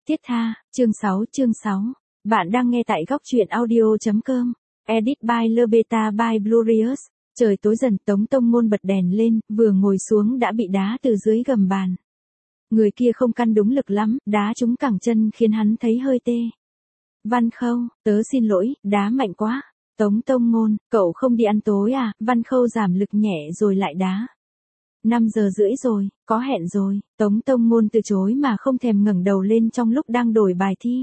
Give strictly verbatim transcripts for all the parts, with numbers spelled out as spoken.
Tiết tha, chương sáu, chương sáu. Bạn đang nghe tại góc truyện audio.com. Edit by Lebeta by Glorious. Trời tối dần, Tống Tông Ngôn bật đèn lên, vừa ngồi xuống đã bị đá từ dưới gầm bàn. Người kia không căn đúng lực lắm, đá trúng cẳng chân khiến hắn thấy hơi tê. Văn Khâu, tớ xin lỗi, đá mạnh quá. Tống Tông Ngôn, cậu không đi ăn tối à? Văn Khâu giảm lực nhẹ rồi lại đá. năm giờ rưỡi rồi, có hẹn rồi. Tống Tông Ngôn từ chối mà không thèm ngẩng đầu lên trong lúc đang đổi bài thi.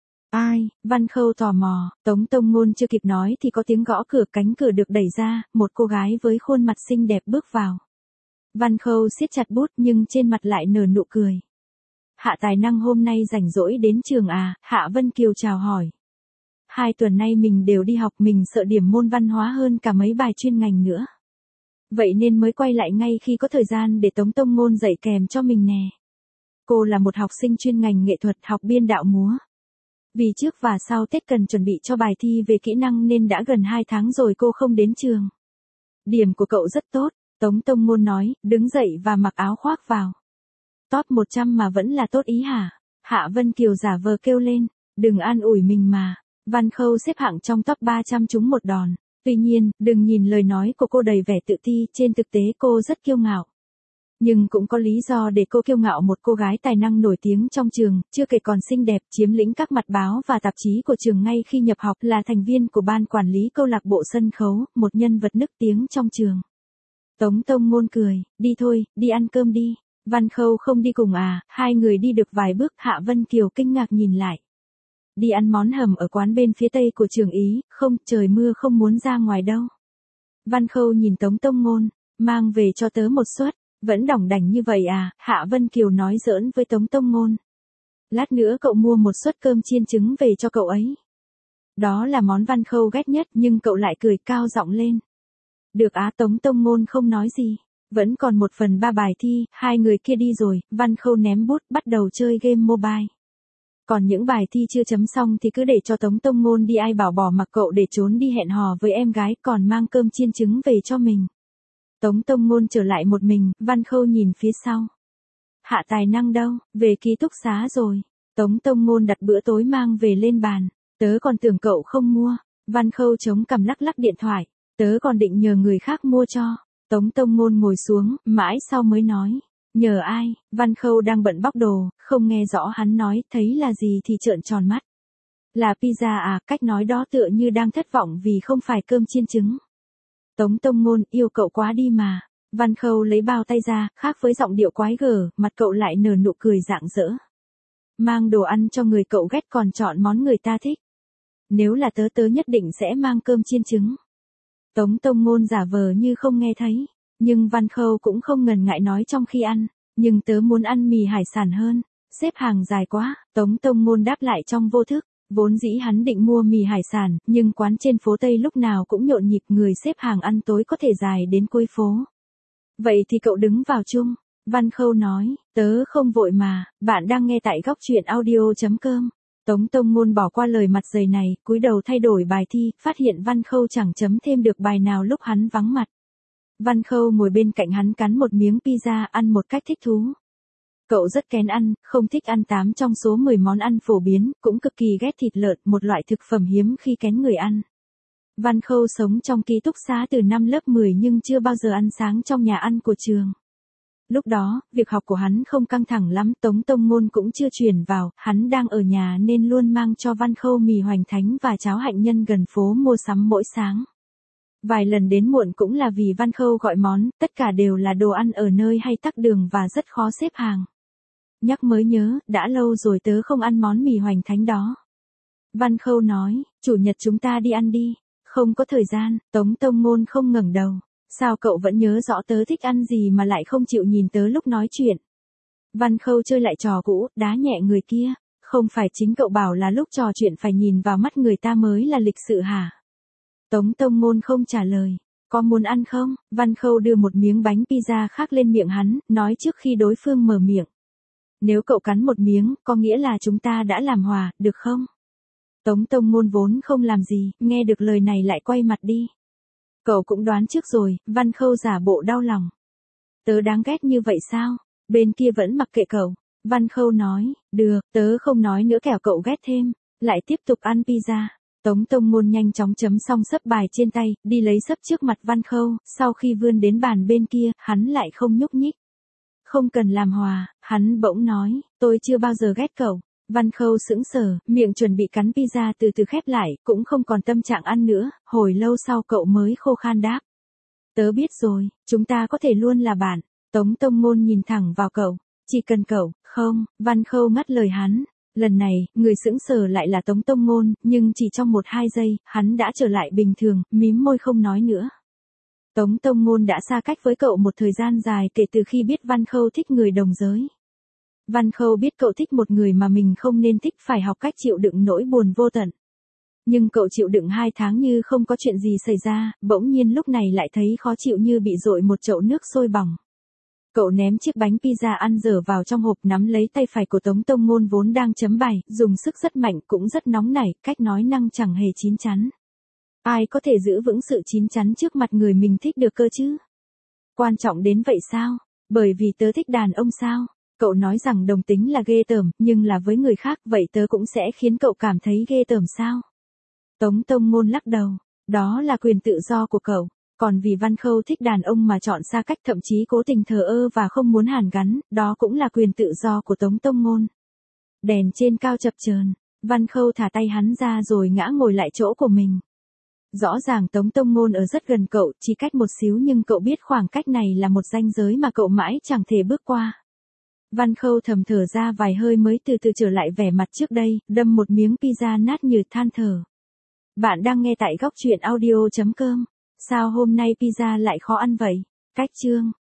Ai? Văn Khâu tò mò. Tống Tông Ngôn chưa kịp nói thì có tiếng gõ cửa, cánh cửa được đẩy ra, một cô gái với khuôn mặt xinh đẹp bước vào. Văn Khâu siết chặt bút nhưng trên mặt lại nở nụ cười. Hạ Tài Năng hôm nay rảnh rỗi đến trường à? Hạ Vân Kiều chào hỏi. Hai tuần nay mình đều đi học, mình sợ điểm môn văn hóa hơn cả mấy bài chuyên ngành nữa. Vậy nên mới quay lại ngay khi có thời gian để Tống Tông Ngôn dạy kèm cho mình nè. Cô là một học sinh chuyên ngành nghệ thuật, học biên đạo múa. Vì trước và sau Tết cần chuẩn bị cho bài thi về kỹ năng nên đã gần hai tháng rồi cô không đến trường. Điểm của cậu rất tốt, Tống Tông Ngôn nói, đứng dậy và mặc áo khoác vào. Top một trăm mà vẫn là tốt ý hả? Hạ Vân Kiều giả vờ kêu lên, đừng an ủi mình mà. Văn Khâu xếp hạng trong top ba trăm trúng một đòn. Tuy nhiên, đừng nhìn lời nói của cô đầy vẻ tự ti, trên thực tế cô rất kiêu ngạo. Nhưng cũng có lý do để cô kiêu ngạo, một cô gái tài năng nổi tiếng trong trường, chưa kể còn xinh đẹp, chiếm lĩnh các mặt báo và tạp chí của trường ngay khi nhập học, là thành viên của ban quản lý câu lạc bộ sân khấu, một nhân vật nức tiếng trong trường. Tống Tông Ngôn cười, đi thôi, đi ăn cơm đi. Văn Khâu không đi cùng à? Hai người đi được vài bước, Hạ Vân Kiều kinh ngạc nhìn lại. Đi ăn món hầm ở quán bên phía tây của trường ý, không, trời mưa không muốn ra ngoài đâu. Văn Khâu nhìn Tống Tông Ngôn, mang về cho tớ một suất, vẫn đỏng đảnh như vậy à? Hạ Vân Kiều nói giỡn với Tống Tông Ngôn. Lát nữa cậu mua một suất cơm chiên trứng về cho cậu ấy. Đó là món Văn Khâu ghét nhất nhưng cậu lại cười cao giọng lên. Được á. Tống Tông Ngôn không nói gì. Vẫn còn một phần ba bài thi, hai người kia đi rồi, Văn Khâu ném bút, bắt đầu chơi game mobile. Còn những bài thi chưa chấm xong thì cứ để cho Tống Tông Ngôn đi, ai bảo bỏ mặc cậu để trốn đi hẹn hò với em gái, còn mang cơm chiên trứng về cho mình. Tống Tông Ngôn trở lại một mình, Văn Khâu nhìn phía sau. Hạ Tài Năng đâu? Về ký túc xá rồi. Tống Tông Ngôn đặt bữa tối mang về lên bàn. Tớ còn tưởng cậu không mua. Văn Khâu chống cằm lắc lắc điện thoại. Tớ còn định nhờ người khác mua cho. Tống Tông Ngôn ngồi xuống, mãi sau mới nói. Nhờ ai? Văn Khâu đang bận bóc đồ, không nghe rõ hắn nói, thấy là gì thì trợn tròn mắt. Là pizza à? Cách nói đó tựa như đang thất vọng vì không phải cơm chiên trứng. Tống Tông Ngôn, yêu cậu quá đi mà. Văn Khâu lấy bao tay ra, khác với giọng điệu quái gở, mặt cậu lại nở nụ cười rạng rỡ. Mang đồ ăn cho người cậu ghét còn chọn món người ta thích. Nếu là tớ tớ nhất định sẽ mang cơm chiên trứng. Tống Tông Ngôn giả vờ như không nghe thấy. Nhưng Văn Khâu cũng không ngần ngại nói trong khi ăn, nhưng tớ muốn ăn mì hải sản hơn, xếp hàng dài quá. Tống Tông Ngôn đáp lại trong vô thức, vốn dĩ hắn định mua mì hải sản, nhưng quán trên phố Tây lúc nào cũng nhộn nhịp, người xếp hàng ăn tối có thể dài đến cuối phố. Vậy thì cậu đứng vào chung. Văn Khâu nói, tớ không vội mà, bạn đang nghe tại góc truyện audio.com. Tống Tông Ngôn bỏ qua lời mặt dày này, cúi đầu thay đổi bài thi, phát hiện Văn Khâu chẳng chấm thêm được bài nào lúc hắn vắng mặt. Văn Khâu ngồi bên cạnh hắn cắn một miếng pizza, ăn một cách thích thú. Cậu rất kén ăn, không thích ăn tám trong số mười món ăn phổ biến, cũng cực kỳ ghét thịt lợn, một loại thực phẩm hiếm khi kén người ăn. Văn Khâu sống trong ký túc xá từ năm lớp mười nhưng chưa bao giờ ăn sáng trong nhà ăn của trường. Lúc đó, việc học của hắn không căng thẳng lắm, Tống Tông Ngôn cũng chưa chuyển vào, hắn đang ở nhà nên luôn mang cho Văn Khâu mì hoành thánh và cháo hạnh nhân gần phố mua sắm mỗi sáng. Vài lần đến muộn cũng là vì Văn Khâu gọi món, tất cả đều là đồ ăn ở nơi hay tắc đường và rất khó xếp hàng. Nhắc mới nhớ, đã lâu rồi tớ không ăn món mì hoành thánh đó. Văn Khâu nói, chủ nhật chúng ta đi ăn đi. Không có thời gian. Tống Tông Ngôn không ngẩng đầu. Sao cậu vẫn nhớ rõ tớ thích ăn gì mà lại không chịu nhìn tớ lúc nói chuyện? Văn Khâu chơi lại trò cũ, đá nhẹ người kia. Không phải chính cậu bảo là lúc trò chuyện phải nhìn vào mắt người ta mới là lịch sự hả? Tống Tông Ngôn không trả lời. Có muốn ăn không? Văn Khâu đưa một miếng bánh pizza khác lên miệng hắn, nói trước khi đối phương mở miệng. Nếu cậu cắn một miếng, có nghĩa là chúng ta đã làm hòa, được không? Tống Tông Ngôn vốn không làm gì, nghe được lời này lại quay mặt đi. Cậu cũng đoán trước rồi. Văn Khâu giả bộ đau lòng. Tớ đáng ghét như vậy sao? Bên kia vẫn mặc kệ cậu. Văn Khâu nói, được, tớ không nói nữa kẻo cậu ghét thêm, lại tiếp tục ăn pizza. Tống Tông Ngôn nhanh chóng chấm xong sấp bài trên tay, đi lấy sấp trước mặt Văn Khâu, sau khi vươn đến bàn bên kia, hắn lại không nhúc nhích. Không cần làm hòa, hắn bỗng nói, tôi chưa bao giờ ghét cậu. Văn Khâu sững sờ, miệng chuẩn bị cắn pizza từ từ khép lại, cũng không còn tâm trạng ăn nữa, hồi lâu sau cậu mới khô khan đáp. Tớ biết rồi, chúng ta có thể luôn là bạn. Tống Tông Ngôn nhìn thẳng vào cậu, chỉ cần cậu, không, Văn Khâu ngắt lời hắn. Lần này, người sững sờ lại là Tống Tông Ngôn, nhưng chỉ trong một hai giây, hắn đã trở lại bình thường, mím môi không nói nữa. Tống Tông Ngôn đã xa cách với cậu một thời gian dài kể từ khi biết Văn Khâu thích người đồng giới. Văn Khâu biết cậu thích một người mà mình không nên thích, phải học cách chịu đựng nỗi buồn vô tận. Nhưng cậu chịu đựng hai tháng như không có chuyện gì xảy ra, bỗng nhiên lúc này lại thấy khó chịu như bị dội một chậu nước sôi bỏng. Cậu ném chiếc bánh pizza ăn dở vào trong hộp, nắm lấy tay phải của Tống Tông Ngôn vốn đang chấm bài, dùng sức rất mạnh cũng rất nóng nảy, cách nói năng chẳng hề chín chắn. Ai có thể giữ vững sự chín chắn trước mặt người mình thích được cơ chứ? Quan trọng đến vậy sao? Bởi vì tớ thích đàn ông sao? Cậu nói rằng đồng tính là ghê tởm, nhưng là với người khác vậy tớ cũng sẽ khiến cậu cảm thấy ghê tởm sao? Tống Tông Ngôn lắc đầu, đó là quyền tự do của cậu. Còn vì Văn Khâu thích đàn ông mà chọn xa cách, thậm chí cố tình thờ ơ và không muốn hàn gắn, đó cũng là quyền tự do của Tống Tông Ngôn. Đèn trên cao chập chờn, Văn Khâu thả tay hắn ra rồi ngã ngồi lại chỗ của mình. Rõ ràng Tống Tông Ngôn ở rất gần cậu, chỉ cách một xíu, nhưng cậu biết khoảng cách này là một ranh giới mà cậu mãi chẳng thể bước qua. Văn Khâu thầm thở ra vài hơi mới từ từ trở lại vẻ mặt trước đây, đâm một miếng pizza nát như than thở. Bạn đang nghe tại góc truyện audio chấm com. Sao hôm nay pizza lại khó ăn vậy? Cách chương